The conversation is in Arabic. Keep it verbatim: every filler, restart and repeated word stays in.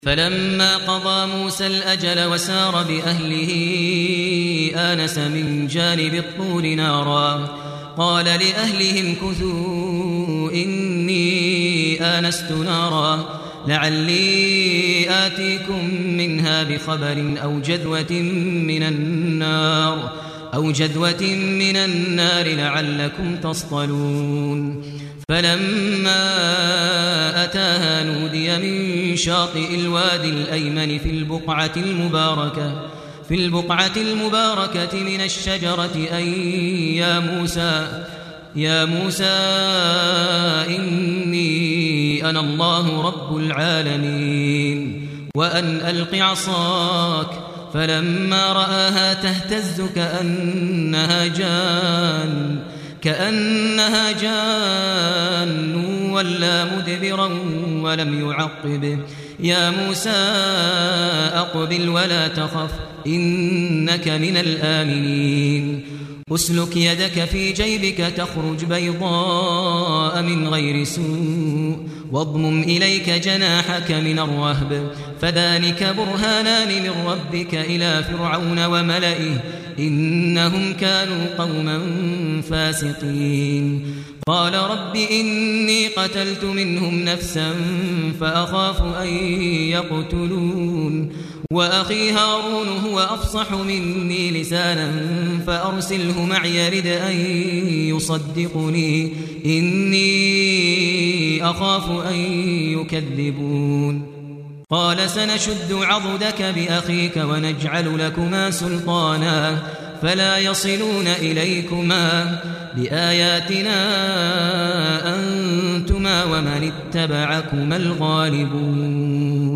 فلما قضى موسى الأجل وسار بأهله آنس من جانب الطور نارا قال لأهلهم كثوا إني آنست نارا لعلي آتيكم منها بخبر أو جذوة من النار أو جذوة من النار لعلكم تصطلون فلما أتاها نودي من شاطئ الوادي الأيمن في البقعة المباركة في البقعة المباركة من الشجرة أن يا موسى يا موسى إني أنا الله رب العالمين وأن ألق عصاك فلما رآها تهتز كأنها جان كأنها جان ولا مدبرا ولم يعقب يا موسى أقبل ولا تخف إنك من الآمنين أسلك يدك في جيبك تخرج بيضاء من غير سوء واضمم إليك جناحك من الرهب فذلك برهانان من ربك إلى فرعون وملئه إنهم كانوا قوما فاسقين قال رب إني قتلت منهم نفسا فأخاف أن يقتلون وأخي هارون هو أفصح مني لسانا فأرسله معي يرد أن يصدقني إني أخاف أن يكذبون قال سنشد عضدك بأخيك ونجعل لكما سلطانا فلا يصلون إليكما بآياتنا أنتما ومن اتبعكما الغالبون